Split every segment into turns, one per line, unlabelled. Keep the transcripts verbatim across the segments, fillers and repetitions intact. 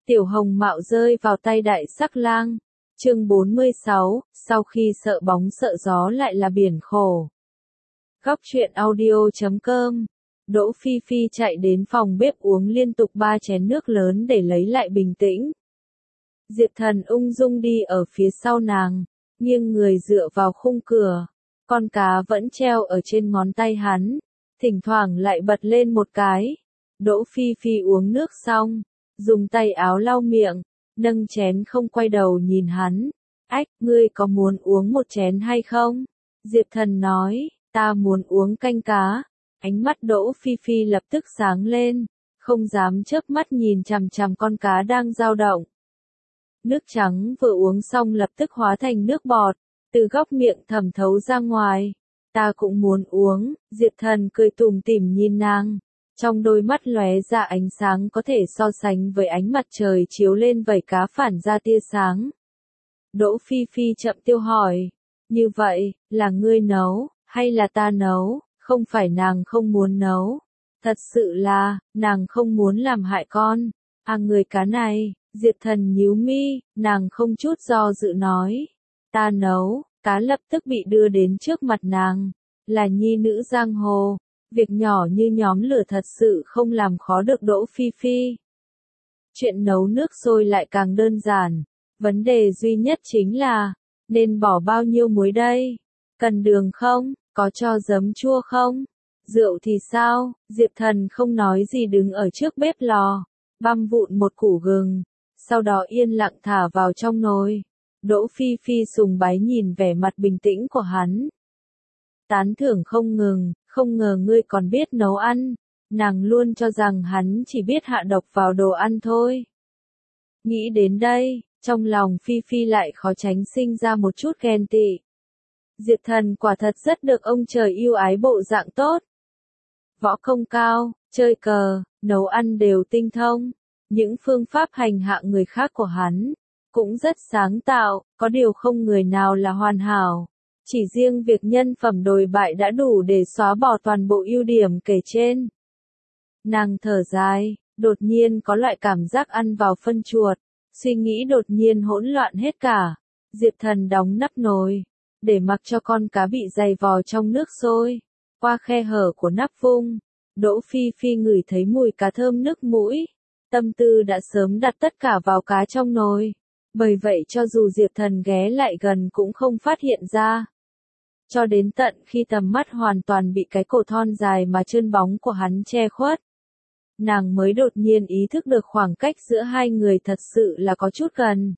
Tiểu Hồng Mạo rơi vào tay Đại Sắc Lang. Chương bốn mươi sáu, sau khi sợ bóng sợ gió lại là biển khổ. Góc truyện audio chấm com. Đỗ Phi Phi chạy đến phòng bếp uống liên tục ba chén nước lớn để lấy lại bình tĩnh. Diệp Thần ung dung đi ở phía sau nàng, nghiêng người dựa vào khung cửa. Con cá vẫn treo ở trên ngón tay hắn, thỉnh thoảng lại bật lên một cái. Đỗ Phi Phi uống nước xong, dùng tay áo lau miệng, nâng chén không quay đầu nhìn hắn. Ách, ngươi có muốn uống một chén hay không? Diệp Thần nói, ta muốn uống canh cá. Ánh mắt Đỗ Phi Phi lập tức sáng lên, không dám chớp mắt nhìn chằm chằm con cá đang dao động. Nước trắng vừa uống xong lập tức hóa thành nước bọt, từ góc miệng thẩm thấu ra ngoài. Ta cũng muốn uống. Diệp Thần cười tủm tỉm nhìn nàng, trong đôi mắt lóe ra ánh sáng có thể so sánh với ánh mặt trời chiếu lên vảy cá phản ra tia sáng. Đỗ Phi Phi chậm tiêu hỏi, như vậy, là ngươi nấu, hay là ta nấu? Không phải nàng không muốn nấu, thật sự là, nàng không muốn làm hại con. À, người cá này. Diệp Thần nhíu mi, nàng không chút do dự nói, ta nấu. Cá lập tức bị đưa đến trước mặt nàng, là nhi nữ giang hồ, việc nhỏ như nhóm lửa thật sự không làm khó được Đỗ Phi Phi. Chuyện nấu nước sôi lại càng đơn giản, vấn đề duy nhất chính là, nên bỏ bao nhiêu muối đây? Cần đường không? Có cho giấm chua không? Rượu thì sao? Diệp Thần không nói gì đứng ở trước bếp lò, băm vụn một củ gừng, sau đó yên lặng thả vào trong nồi. Đỗ Phi Phi sùng bái nhìn vẻ mặt bình tĩnh của hắn, tán thưởng không ngừng, không ngờ ngươi còn biết nấu ăn. Nàng luôn cho rằng hắn chỉ biết hạ độc vào đồ ăn thôi. Nghĩ đến đây, trong lòng Phi Phi lại khó tránh sinh ra một chút ghen tị. Diệp Thần quả thật rất được ông trời yêu ái, bộ dạng tốt, võ công cao, chơi cờ, nấu ăn đều tinh thông. Những phương pháp hành hạ người khác của hắn cũng rất sáng tạo, có điều không người nào là hoàn hảo. Chỉ riêng việc nhân phẩm đồi bại đã đủ để xóa bỏ toàn bộ ưu điểm kể trên. Nàng thở dài, đột nhiên có loại cảm giác ăn vào phân chuột, suy nghĩ đột nhiên hỗn loạn hết cả. Diệp Thần đóng nắp nồi, để mặc cho con cá bị dày vò trong nước sôi. Qua khe hở của nắp vung, Đỗ Phi Phi ngửi thấy mùi cá thơm nức mũi. Tâm tư đã sớm đặt tất cả vào cá trong nồi, bởi vậy cho dù Diệp Thần ghé lại gần cũng không phát hiện ra. Cho đến tận khi tầm mắt hoàn toàn bị cái cổ thon dài mà trơn bóng của hắn che khuất, nàng mới đột nhiên ý thức được khoảng cách giữa hai người thật sự là có chút gần.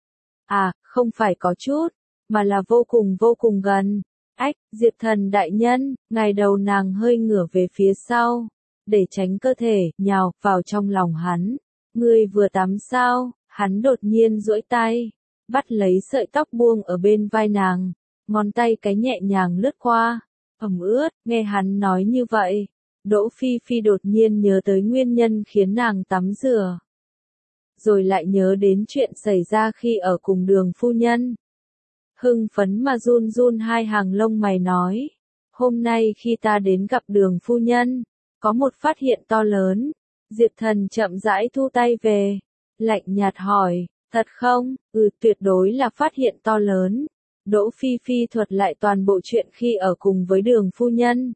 À, không phải có chút, mà là vô cùng vô cùng gần. Ách, Diệp Thần đại nhân. Ngài đầu nàng hơi ngửa về phía sau, để tránh cơ thể nhào vào trong lòng hắn. Ngươi vừa tắm sao? Hắn đột nhiên duỗi tay, bắt lấy sợi tóc buông ở bên vai nàng, ngón tay cái nhẹ nhàng lướt qua, ẩm ướt. Nghe hắn nói như vậy, Đỗ Phi Phi đột nhiên nhớ tới nguyên nhân khiến nàng tắm rửa, rồi lại nhớ đến chuyện xảy ra khi ở cùng Đường phu nhân. Hưng phấn mà run run hai hàng lông mày nói, hôm nay khi ta đến gặp Đường phu nhân, có một phát hiện to lớn. Diệp Thần chậm rãi thu tay về, lạnh nhạt hỏi, thật không? Ừ, tuyệt đối là phát hiện to lớn. Đỗ Phi Phi thuật lại toàn bộ chuyện khi ở cùng với Đường phu nhân,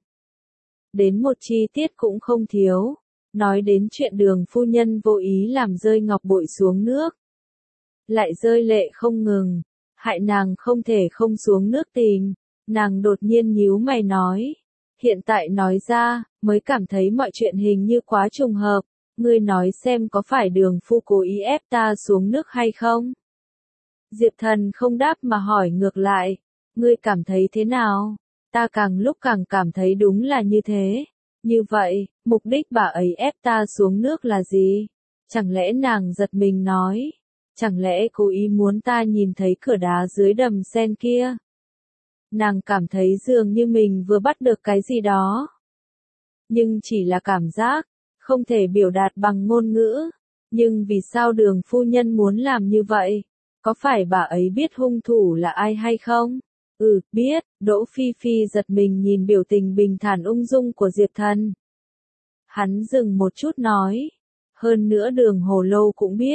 đến một chi tiết cũng không thiếu. Nói đến chuyện Đường phu nhân vô ý làm rơi ngọc bội xuống nước, lại rơi lệ không ngừng, hại nàng không thể không xuống nước tìm. Nàng đột nhiên nhíu mày nói, hiện tại nói ra, mới cảm thấy mọi chuyện hình như quá trùng hợp. Ngươi nói xem có phải Đường phu cố ý ép ta xuống nước hay không? Diệp Thần không đáp mà hỏi ngược lại, ngươi cảm thấy thế nào? Ta càng lúc càng cảm thấy đúng là như thế. Như vậy, mục đích bà ấy ép ta xuống nước là gì? Chẳng lẽ nàng giật mình nói, chẳng lẽ cố ý muốn ta nhìn thấy cửa đá dưới đầm sen kia? Nàng cảm thấy dường như mình vừa bắt được cái gì đó, nhưng chỉ là cảm giác, không thể biểu đạt bằng ngôn ngữ. Nhưng vì sao Đường phu nhân muốn làm như vậy? Có phải bà ấy biết hung thủ là ai hay không? Ừ, biết. Đỗ Phi Phi giật mình nhìn biểu tình bình thản ung dung của Diệp Thần. Hắn dừng một chút nói, hơn nữa Đường Hồ Lâu cũng biết.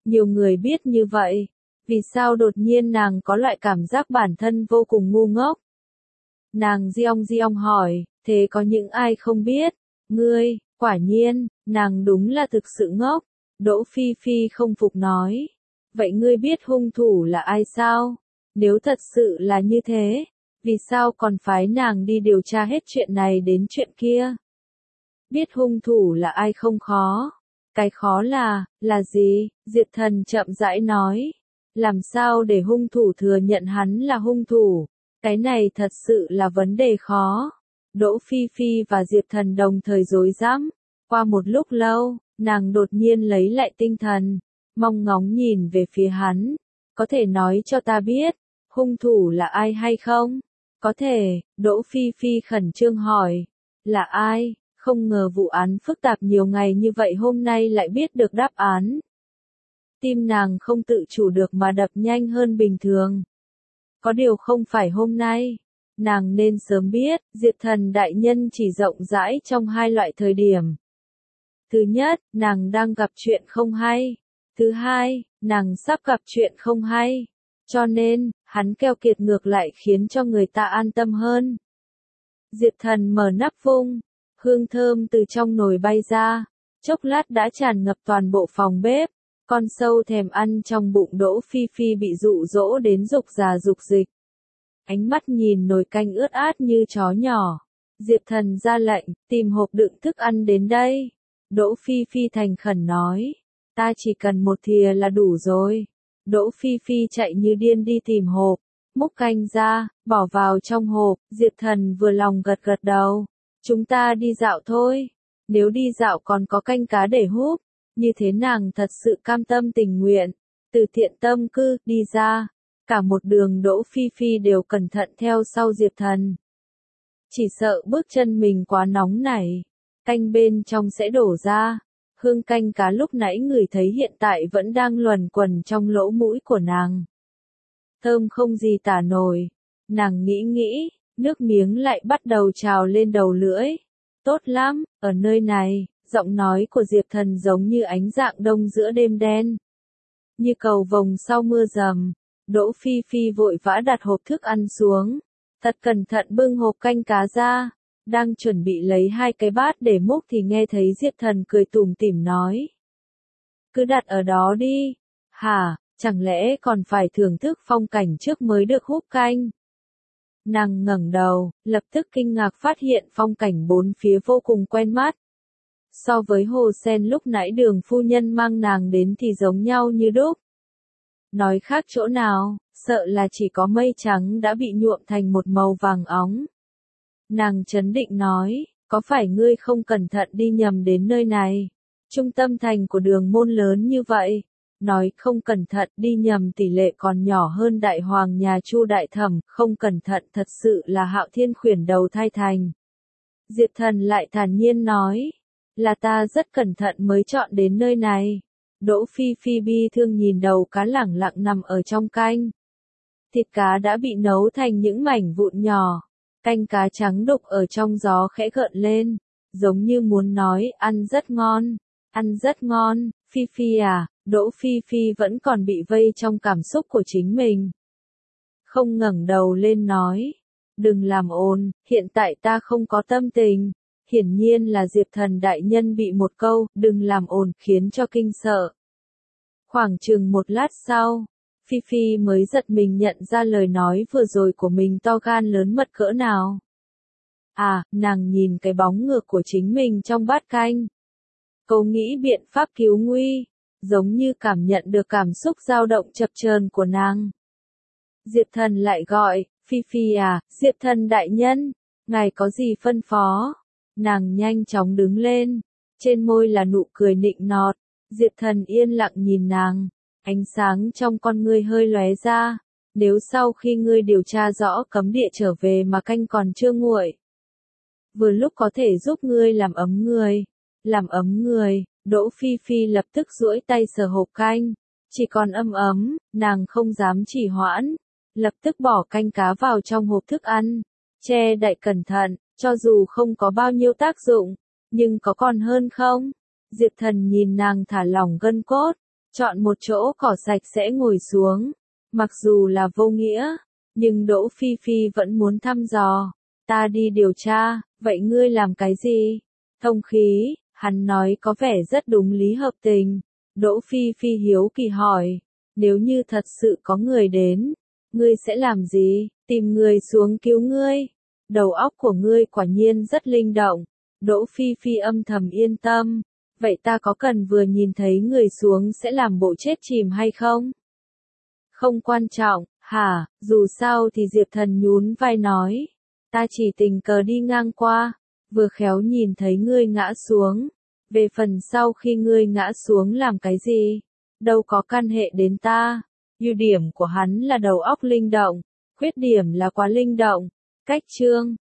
Nhiều người biết như vậy. Vì sao đột nhiên nàng có loại cảm giác bản thân vô cùng ngu ngốc? Nàng giong giong hỏi, thế có những ai không biết? Ngươi, quả nhiên, nàng đúng là thực sự ngốc. Đỗ Phi Phi không phục nói. Vậy ngươi biết hung thủ là ai sao? Nếu thật sự là như thế, vì sao còn phái nàng đi điều tra hết chuyện này đến chuyện kia? Biết hung thủ là ai không khó. Cái khó là, là gì? Diệp Thần chậm rãi nói. Làm sao để hung thủ thừa nhận hắn là hung thủ? Cái này thật sự là vấn đề khó. Đỗ Phi Phi và Diệp Thần đồng thời rối rắm. Qua một lúc lâu, nàng đột nhiên lấy lại tinh thần, mong ngóng nhìn về phía hắn. Có thể nói cho ta biết, hung thủ là ai hay không? Có thể, Đỗ Phi Phi khẩn trương hỏi. Là ai? Không ngờ vụ án phức tạp nhiều ngày như vậy hôm nay lại biết được đáp án. Tim nàng không tự chủ được mà đập nhanh hơn bình thường. Có điều không phải hôm nay. Nàng nên sớm biết, Diệp Thần đại nhân chỉ rộng rãi trong hai loại thời điểm. Thứ nhất, nàng đang gặp chuyện không hay. Thứ hai, nàng sắp gặp chuyện không hay. Cho nên, hắn keo kiệt ngược lại khiến cho người ta an tâm hơn. Diệp Thần mở nắp vung, hương thơm từ trong nồi bay ra, chốc lát đã tràn ngập toàn bộ phòng bếp. Con sâu thèm ăn trong bụng Đỗ Phi Phi bị dụ dỗ đến rục rà rục dịch. Ánh mắt nhìn nồi canh ướt át như chó nhỏ. Diệp Thần ra lệnh, tìm hộp đựng thức ăn đến đây. Đỗ Phi Phi thành khẩn nói, ta chỉ cần một thìa là đủ rồi. Đỗ Phi Phi chạy như điên đi tìm hộp, múc canh ra, bỏ vào trong hộp. Diệp Thần vừa lòng gật gật đầu. Chúng ta đi dạo thôi. Nếu đi dạo còn có canh cá để húp, như thế nàng thật sự cam tâm tình nguyện. Từ thiện tâm cư, đi ra. Cả một đường Đỗ Phi Phi đều cẩn thận theo sau Diệp Thần. Chỉ sợ bước chân mình quá nóng nảy, canh bên trong sẽ đổ ra. Hương canh cá lúc nãy ngửi thấy hiện tại vẫn đang luẩn quẩn trong lỗ mũi của nàng. Thơm không gì tả nổi. Nàng nghĩ nghĩ, nước miếng lại bắt đầu trào lên đầu lưỡi. Tốt lắm, ở nơi này, giọng nói của Diệp Thần giống như ánh rạng đông giữa đêm đen. Như cầu vồng sau mưa rầm. Đỗ Phi Phi vội vã đặt hộp thức ăn xuống. Thật cẩn thận bưng hộp canh cá ra. Đang chuẩn bị lấy hai cái bát để múc thì nghe thấy Diệp Thần cười tủm tỉm nói. Cứ đặt ở đó đi. Hả, chẳng lẽ còn phải thưởng thức phong cảnh trước mới được húp canh? Nàng ngẩng đầu, lập tức kinh ngạc phát hiện phong cảnh bốn phía vô cùng quen mắt. So với hồ sen lúc nãy Đường phu nhân mang nàng đến thì giống nhau như đúc. Nói khác chỗ nào, sợ là chỉ có mây trắng đã bị nhuộm thành một màu vàng óng. Nàng trấn định nói, có phải ngươi không cẩn thận đi nhầm đến nơi này? Trung tâm thành của Đường môn lớn như vậy. Nói không cẩn thận đi nhầm tỷ lệ còn nhỏ hơn đại hoàng nhà Chu đại thẩm, không cẩn thận thật sự là Hạo Thiên khuyển đầu thai thành. Diệp Thần lại thản nhiên nói, là ta rất cẩn thận mới chọn đến nơi này. Đỗ Phi Phi bi thương nhìn đầu cá lẳng lặng nằm ở trong canh. Thịt cá đã bị nấu thành những mảnh vụn nhỏ. Canh cá trắng đục ở trong gió khẽ gợn lên. Giống như muốn nói, ăn rất ngon. Ăn rất ngon, Phi Phi à, Đỗ Phi Phi vẫn còn bị vây trong cảm xúc của chính mình. Không ngẩng đầu lên nói. Đừng làm ồn, hiện tại ta không có tâm tình. Hiển nhiên là Diệp Thần đại nhân bị một câu, đừng làm ồn, khiến cho kinh sợ. Khoảng chừng một lát sau, Phi Phi mới giật mình nhận ra lời nói vừa rồi của mình to gan lớn mật cỡ nào. À, nàng nhìn cái bóng ngược của chính mình trong bát canh. Cô nghĩ biện pháp cứu nguy, giống như cảm nhận được cảm xúc dao động chập chờn của nàng. Diệp Thần lại gọi, Phi Phi à, Diệp Thần đại nhân, ngài có gì phân phó? Nàng nhanh chóng đứng lên, trên môi là nụ cười nịnh nọt. Diệp Thần yên lặng nhìn nàng, ánh sáng trong con ngươi hơi lóe ra. Nếu sau khi ngươi điều tra rõ cấm địa trở về mà canh còn chưa nguội, vừa lúc có thể giúp ngươi làm ấm người. Làm ấm người, Đỗ Phi Phi lập tức duỗi tay sờ hộp canh. Chỉ còn ấm ấm, nàng không dám trì hoãn. Lập tức bỏ canh cá vào trong hộp thức ăn. Che đậy cẩn thận, cho dù không có bao nhiêu tác dụng, nhưng có còn hơn không? Diệp Thần nhìn nàng thả lỏng gân cốt, chọn một chỗ cỏ sạch sẽ ngồi xuống. Mặc dù là vô nghĩa, nhưng Đỗ Phi Phi vẫn muốn thăm dò. Ta đi điều tra, vậy ngươi làm cái gì? Thông khí, hắn nói có vẻ rất đúng lý hợp tình. Đỗ Phi Phi hiếu kỳ hỏi, nếu như thật sự có người đến, ngươi sẽ làm gì? Tìm người xuống cứu ngươi. Đầu óc của ngươi quả nhiên rất linh động. Đỗ Phi Phi âm thầm yên tâm. Vậy ta có cần vừa nhìn thấy người xuống sẽ làm bộ chết chìm hay không? Không quan trọng, hả, dù sao thì Diệp Thần nhún vai nói. Ta chỉ tình cờ đi ngang qua, vừa khéo nhìn thấy ngươi ngã xuống. Về phần sau khi ngươi ngã xuống làm cái gì? Đâu có căn hệ đến ta. Ưu điểm của hắn là đầu óc linh động, khuyết điểm là quá linh động. Cách chương